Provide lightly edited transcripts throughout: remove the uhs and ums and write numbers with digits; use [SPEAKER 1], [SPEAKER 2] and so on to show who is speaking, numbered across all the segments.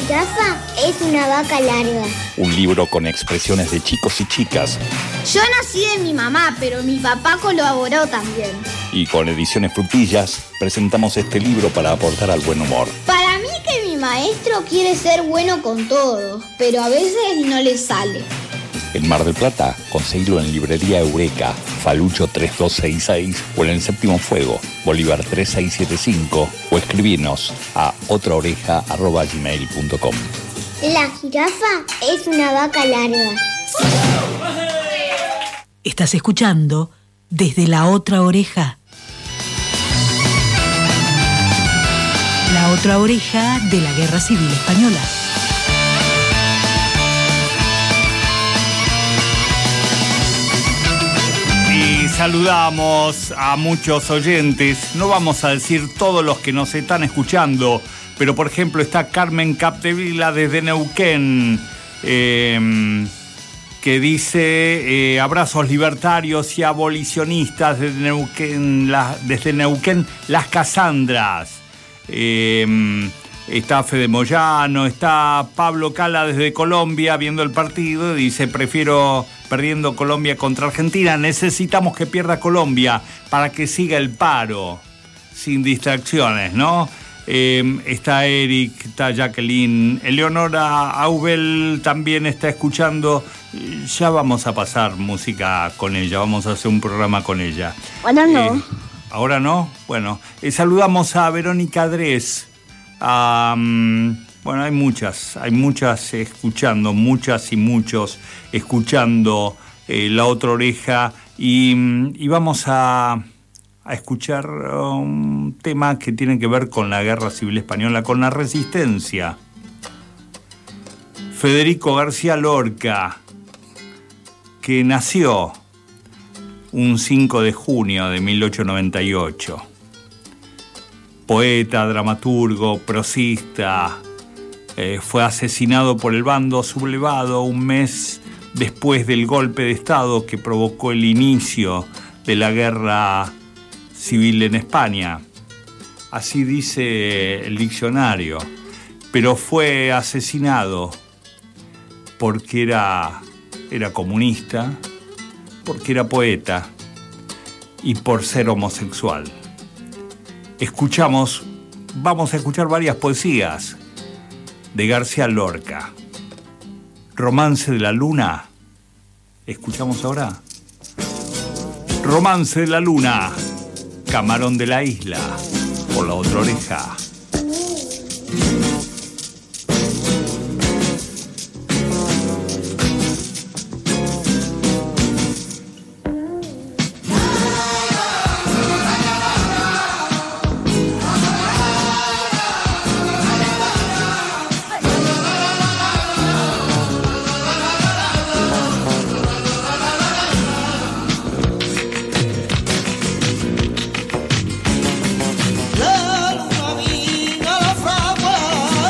[SPEAKER 1] jirafa es una vaca larga.
[SPEAKER 2] Un libro con expresiones de chicos y chicas.
[SPEAKER 3] Yo nací de mi mamá, pero mi papá colaboró también.
[SPEAKER 2] Y con Ediciones Frutillas presentamos este libro para aportar al buen humor.
[SPEAKER 3] Para mí que mi maestro quiere ser bueno con todos, pero a veces no le sale.
[SPEAKER 2] En Mar del Plata, conseguilo en Librería Eureka, Falucho 3266 o en el Séptimo Fuego, Bolívar 3675 o escribirnos a otraoreja@gmail.com.
[SPEAKER 1] La jirafa es una vaca larga.
[SPEAKER 4] Estás escuchando Desde la Otra Oreja. La Otra Oreja de la Guerra Civil Española.
[SPEAKER 5] Y saludamos a muchos oyentes. No vamos a decir todos los que nos están escuchando, pero por ejemplo está Carmen Capdevila desde Neuquén, que dice abrazos libertarios y abolicionistas desde Neuquén, las Casandras. Está Fede Moyano, está Pablo Cala desde Colombia viendo el partido, dice prefiero perdiendo Colombia contra Argentina, necesitamos que pierda Colombia para que siga el paro, sin distracciones, ¿no? Está Eric, está Jacqueline, Eleonora Aubel también está escuchando. Ya vamos a pasar música con ella, vamos a hacer un programa con ella.
[SPEAKER 1] Ahora no.
[SPEAKER 5] ¿Ahora no? Bueno, saludamos a Verónica Dres. Bueno, hay muchas escuchando, muchas y muchos escuchando La Otra Oreja y vamos a escuchar un tema que tiene que ver con la Guerra Civil Española, con la resistencia. Federico García Lorca, que nació un 5 de junio de 1898. Poeta, dramaturgo, prosista, fue asesinado por el bando sublevado un mes después del golpe de Estado que provocó el inicio de la guerra civil en España. Así dice el diccionario, pero fue asesinado porque era comunista, porque era poeta y por ser homosexual. Vamos a escuchar varias poesías de García Lorca. Romance de la Luna. ¿Escuchamos ahora? Romance de la Luna. Camarón de la Isla. Por La Otra Oreja.
[SPEAKER 6] La luna vino a la fragua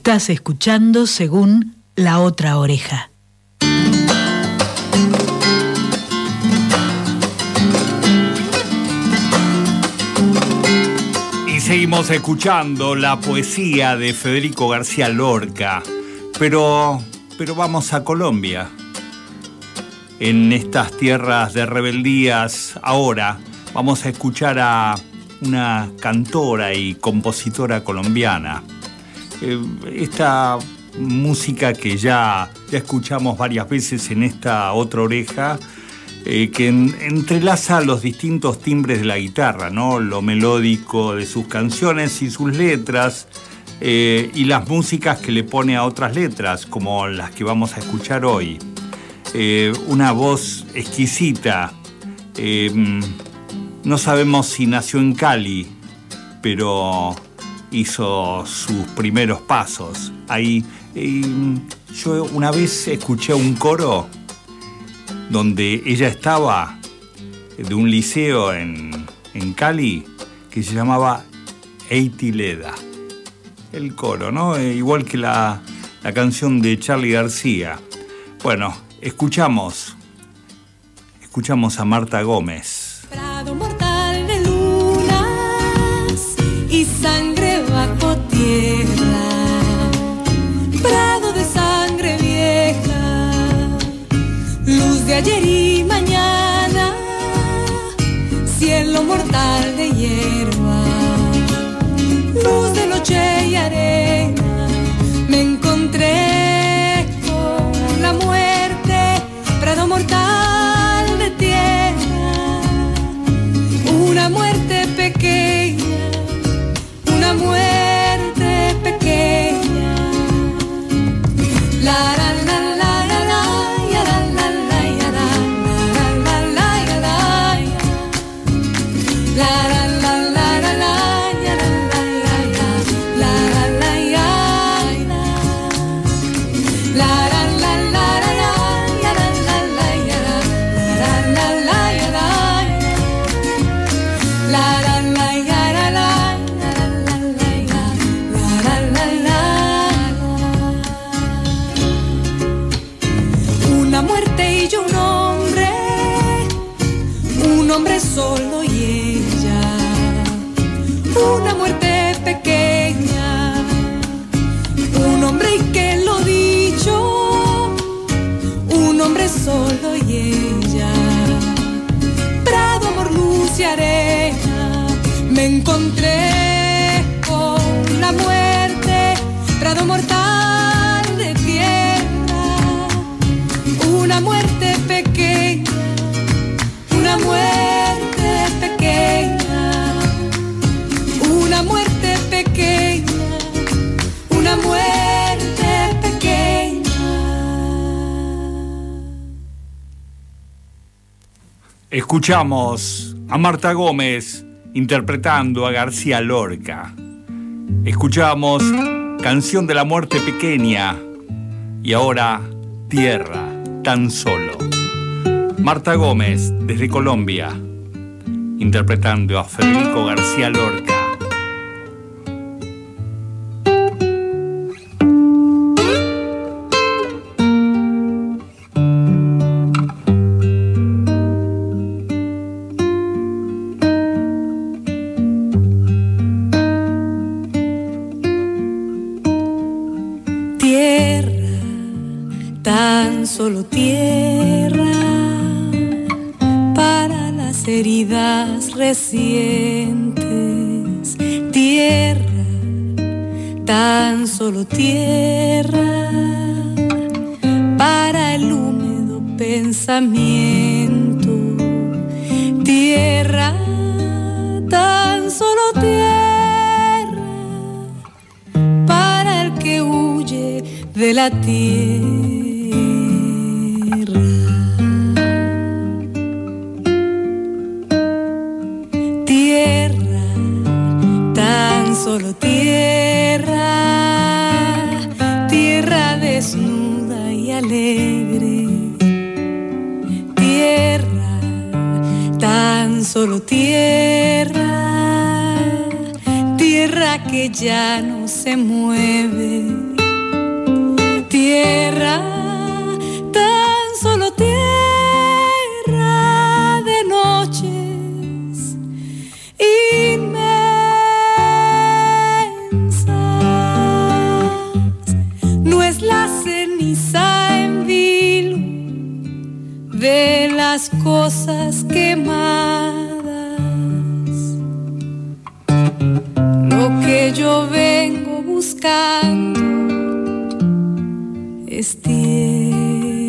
[SPEAKER 4] Estás escuchando según La Otra Oreja.
[SPEAKER 5] Y seguimos escuchando la poesía de Federico García Lorca, pero vamos a Colombia. En estas tierras de rebeldías, ahora vamos a escuchar a una cantora y compositora colombiana. Esta música que ya escuchamos varias veces en esta otra oreja, que entrelaza los distintos timbres de la guitarra, ¿no? Lo melódico de sus canciones y sus letras, y las músicas que le pone a otras letras, como las que vamos a escuchar hoy. Una voz exquisita. No sabemos si nació en Cali, pero hizo sus primeros pasos ahí. Yo una vez escuché un coro donde ella estaba, de un liceo en Cali, que se llamaba Eitileda. El coro, ¿no? Igual que la canción de Charly García. Bueno, escuchamos a Marta Gómez.
[SPEAKER 6] Prado mortal de lunas y sangre bajo tierra, prado de sangre vieja, luz de ayer y mañana, cielo mortal de hierba, luz de noche y arena. Me encontré con la muerte, prado mortal de tierra, una muerte pequeña, una muerte pequeña. La la la la la la, ya la la la ya la la la ya la, la la la la la la ya la la ya la la ya, la la la la la ya la la la ya la la la ya la, la la la ya la la la la la. Una muerte y yo un hombre solo y ella, una muerte pequeña, un hombre y que lo dicho, un hombre solo y ella, prado, amor, luz y arena. Me encontré con la muerte, prado mortal de tierra, una muerte pequeña, una muerte pequeña, una muerte pequeña, una muerte pequeña.
[SPEAKER 5] Escuchamos a Marta Gómez interpretando a García Lorca. Escuchamos Canción de la Muerte Pequeña y ahora Tierra, tan solo. Marta Gómez, desde Colombia, interpretando a Federico García Lorca.
[SPEAKER 6] Tierra, tan solo tierra, para las heridas recientes. Tierra, tan solo tierra, para el húmedo pensamiento. Tierra, tan solo tierra, para el que huye de la tierra. Tierra, tan solo tierra, tierra desnuda y alegre. Tierra, tan solo tierra, tierra que ya no se mueve. Tierra, tan solo tierra de noches inmensas. No es la ceniza en vilo de las cosas quemadas. Lo que yo vengo buscando es tierra.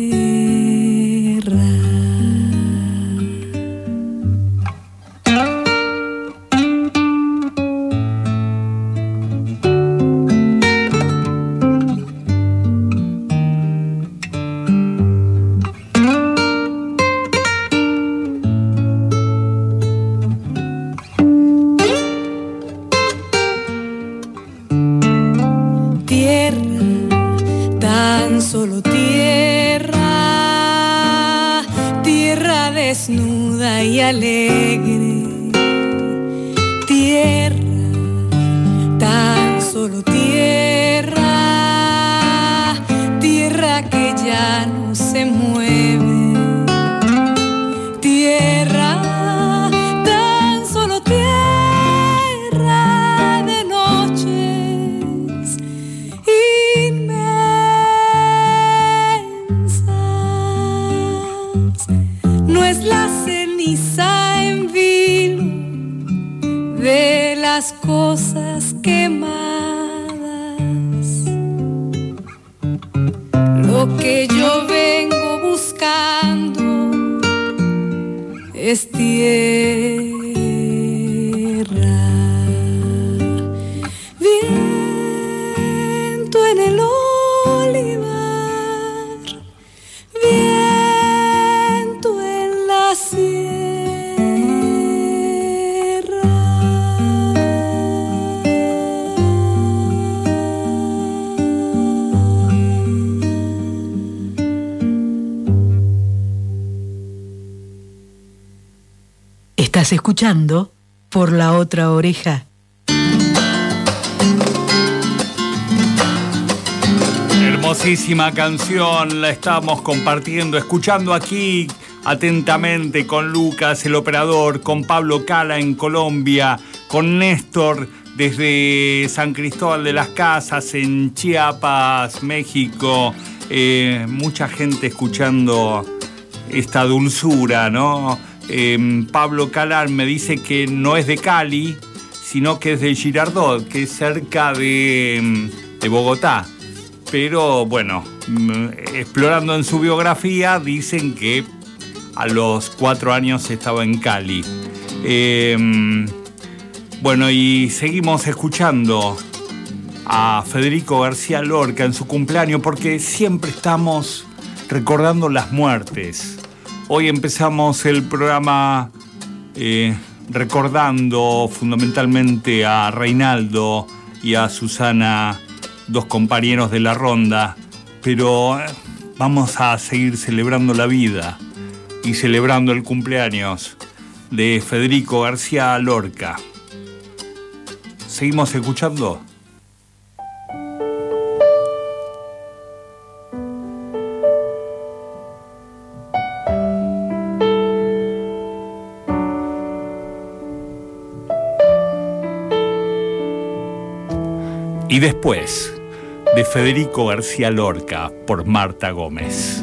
[SPEAKER 6] Solo tierra, tierra desnuda y alegre, tierra, tan solo tierra, tierra que ya no se mueve, tierra, tan solo tierra de noches no es la ceniza en vilo de las cosas quemadas. Lo que yo vengo buscando es tierra. Viento en el olivar, viento en la sierra.
[SPEAKER 4] Estás escuchando Por la Otra Oreja.
[SPEAKER 5] Hermosísima canción, la estamos compartiendo, escuchando aquí atentamente con Lucas, el operador, con Pablo Cala en Colombia, con Néstor desde San Cristóbal de las Casas en Chiapas, México. Mucha gente escuchando esta dulzura, ¿no? Pablo Cala me dice que no es de Cali, sino que es de Girardot, que es cerca de Bogotá. Pero bueno, explorando en su biografía, dicen que a los 4 años estaba en Cali. Bueno, y seguimos escuchando a Federico García Lorca en su cumpleaños, porque siempre estamos recordando las muertes. Hoy empezamos el programa recordando fundamentalmente a Reinaldo y a Susana, 2 compañeros de la ronda, pero vamos a seguir celebrando la vida y celebrando el cumpleaños de Federico García Lorca. ¿Seguimos escuchando? Y después, de Federico García Lorca, por Marta Gómez.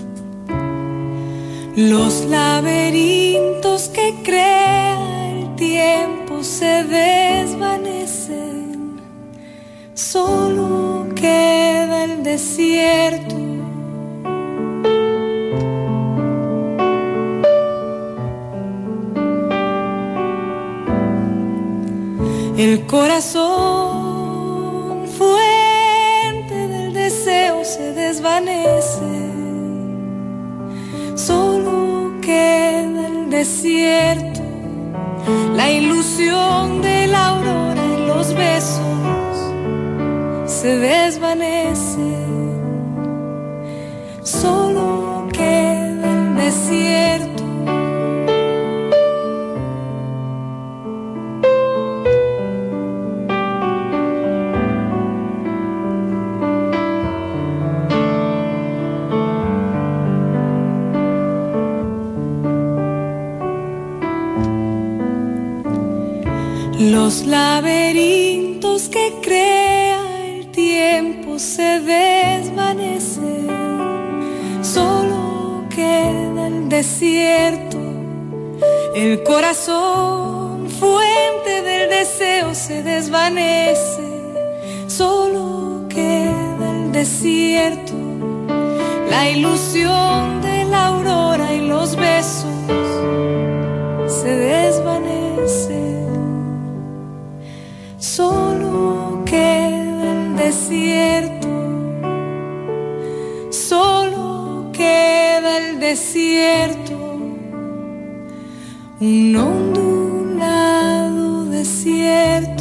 [SPEAKER 6] Los laberintos que crea el tiempo se desvanecen, solo queda el desierto. El corazón, fuente del deseo, se desvanece. Solo queda el desierto, la ilusión de la aurora y los besos se desvanecen. Solo queda el desierto. Los laberintos que crea el tiempo se desvanecen, solo queda el desierto. El corazón, fuente del deseo, se desvanece, solo queda el desierto. La ilusión de la aurora y los besos se desvanecen, solo queda el desierto, solo queda el desierto, un ondulado desierto.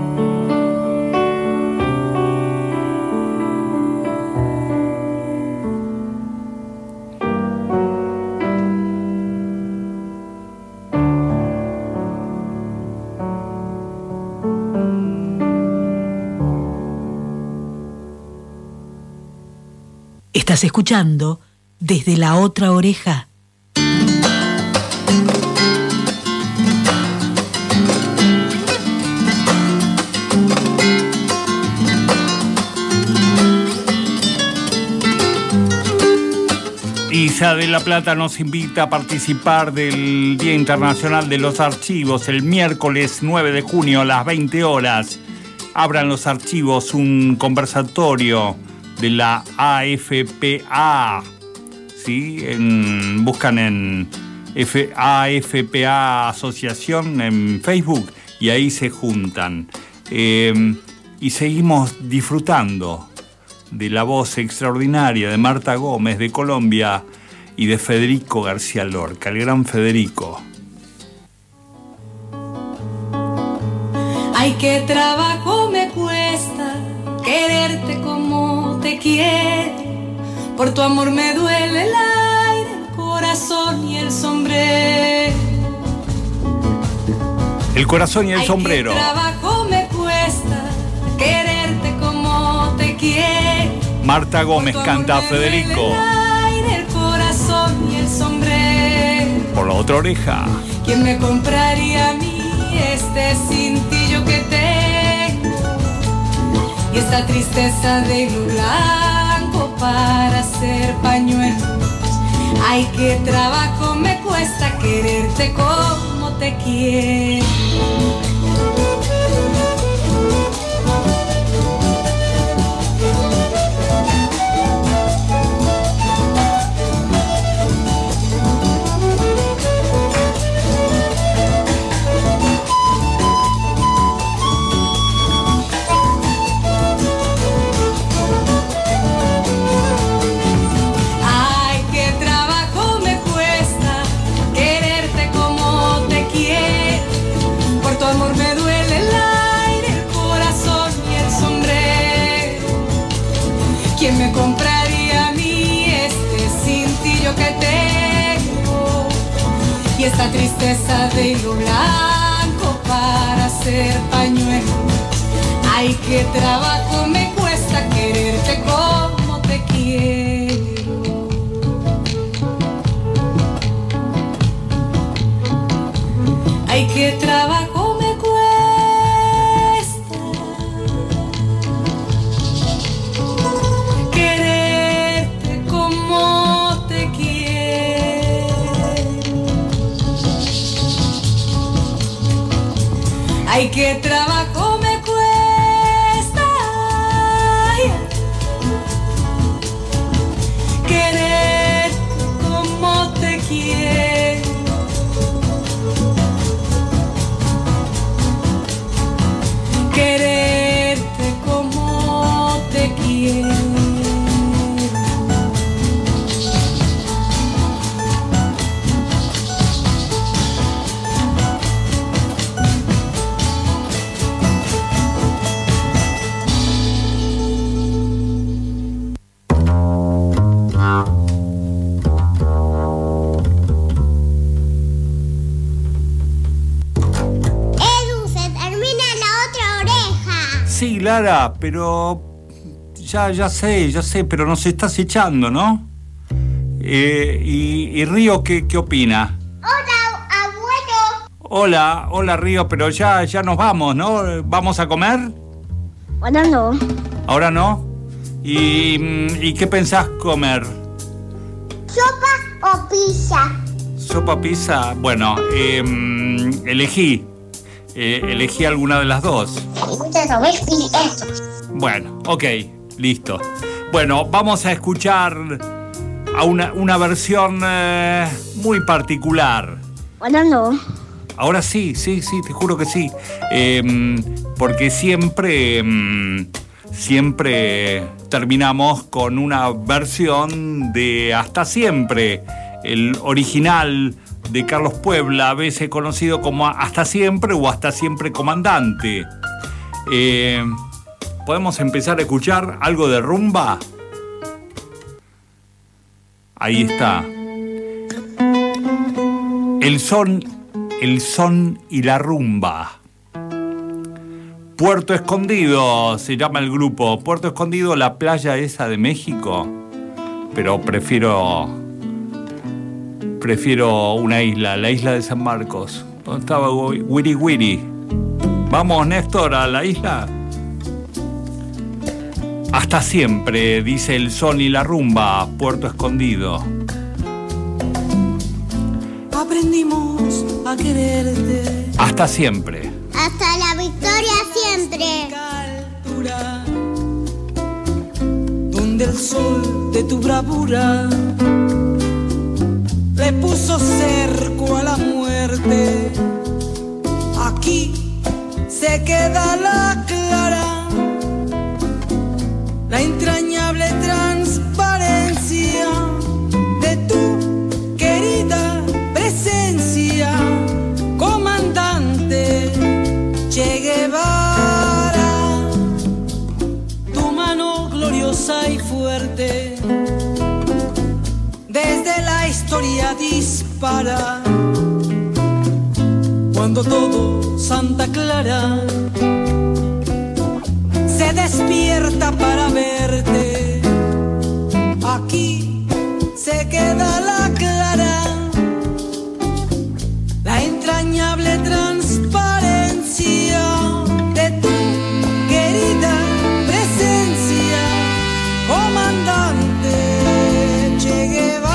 [SPEAKER 4] Estás escuchando Desde la Otra Oreja.
[SPEAKER 5] ISA de La Plata nos invita a participar del Día Internacional de los Archivos el miércoles 9 de junio a las 20 horas. Abran los archivos, un conversatorio de la AFPA, ¿sí? Buscan en AFPA Asociación en Facebook y ahí se juntan. Y seguimos disfrutando de la voz extraordinaria de Marta Gómez de Colombia y de Federico García Lorca, el gran Federico.
[SPEAKER 6] Ay, qué trabajo me cuesta quererte como te quiero. Por tu amor me duele el aire, el corazón y el sombrero.
[SPEAKER 5] El corazón y el sombrero.
[SPEAKER 6] Ay, qué trabajo me cuesta quererte como te quiero.
[SPEAKER 5] Marta Gómez canta a Federico.
[SPEAKER 6] El aire, el corazón y el sombrero.
[SPEAKER 5] Por la otra oreja.
[SPEAKER 6] ¿Quién me compraría a mí este cintillo que tengo? Y esta tristeza de hilo blanco para hacer pañuelos. Ay, qué trabajo me cuesta quererte como te quiero. ¿Quién me compraría a mí este cintillo que tengo? Y esta tristeza de hilo blanco para hacer pañuelos. Ay, qué trabajo me cuesta quererte como te quiero. Ay, qué trabajo me cuesta quererte como te quiero. Ay, qué trabajo me cuesta quererte como te quiero. Quererte como te quiero.
[SPEAKER 5] Sí, Lara, pero ya sé, pero nos estás echando, ¿no? Y Río, ¿qué opina?
[SPEAKER 1] Hola, abuelo.
[SPEAKER 5] Hola Río, pero ya nos vamos, ¿no? ¿Vamos a comer?
[SPEAKER 1] Ahora no.
[SPEAKER 5] ¿Ahora no? ¿Y qué pensás comer?
[SPEAKER 1] ¿Sopa o pizza?
[SPEAKER 5] ¿Sopa, pizza? Bueno, elegí alguna de las dos. Bueno, ok, listo. Bueno, vamos a escuchar a una versión muy particular.
[SPEAKER 1] Ahora no.
[SPEAKER 5] Ahora sí, te juro que sí. Porque siempre terminamos con una versión de Hasta Siempre, el original de Carlos Puebla, a veces conocido como Hasta Siempre o Hasta Siempre Comandante. ¿Podemos empezar a escuchar algo de rumba? Ahí está. El son y la rumba. Puerto Escondido se llama el grupo. Puerto Escondido, la playa esa de México. Pero prefiero una isla, la isla de San Marcos. ¿Dónde estaba Wiri Wiri? Vamos, Néstor, a la isla. Hasta siempre, dice el son y la rumba, Puerto Escondido.
[SPEAKER 6] Aprendimos a quererte.
[SPEAKER 5] Hasta siempre.
[SPEAKER 1] Hasta la victoria siempre.
[SPEAKER 6] Altura, donde el sol de tu bravura le puso cerco a la muerte. Aquí se queda la clara, la entrañable transparencia de tu querida presencia, comandante Che Guevara. Tu mano gloriosa y fuerte desde la historia dispara, cuando todo Santa Clara se despierta para verte. Aquí se queda la clara, la entrañable transparencia de tu querida presencia, comandante Che Guevara.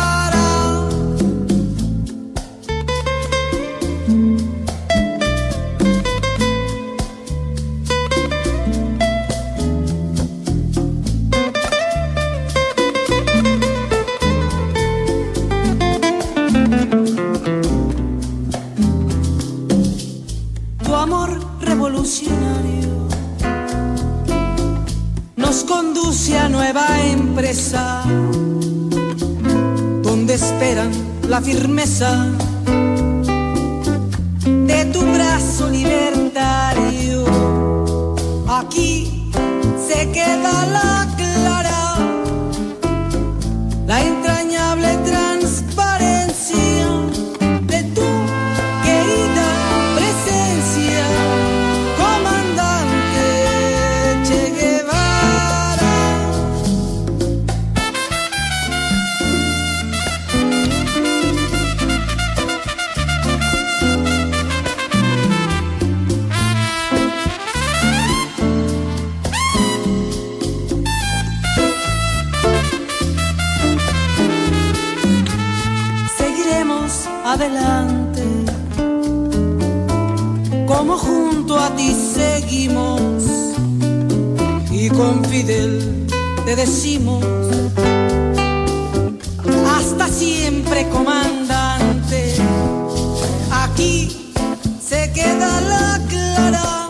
[SPEAKER 6] Nos conduce a nueva empresa, donde esperan la firmeza de tu brazo libertario. Aquí se queda la clara, la entrañable transparencia de tu querida presencia, comandante Che Guevara. Seguiremos adelante, como junto a ti seguimos, y con Fidel te decimos: hasta siempre, comandante. Aquí se queda la clara,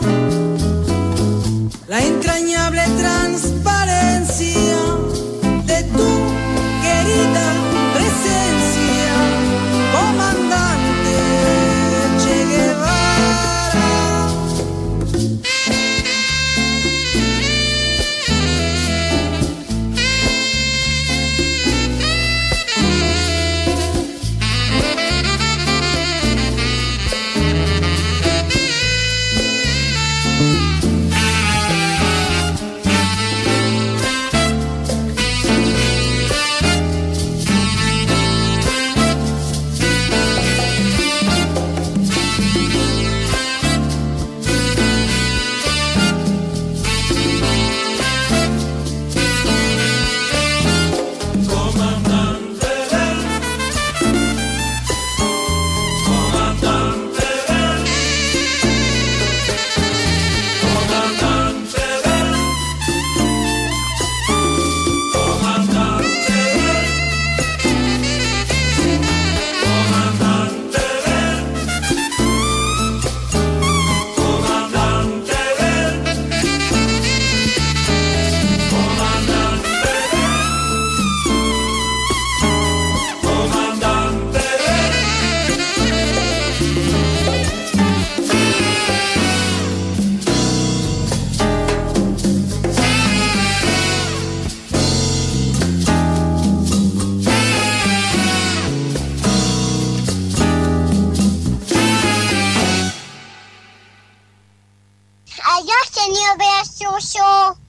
[SPEAKER 6] la entrañable transparencia de tu querida presencia, comandante Che Guevara.
[SPEAKER 1] Adiós, señor Beatriz.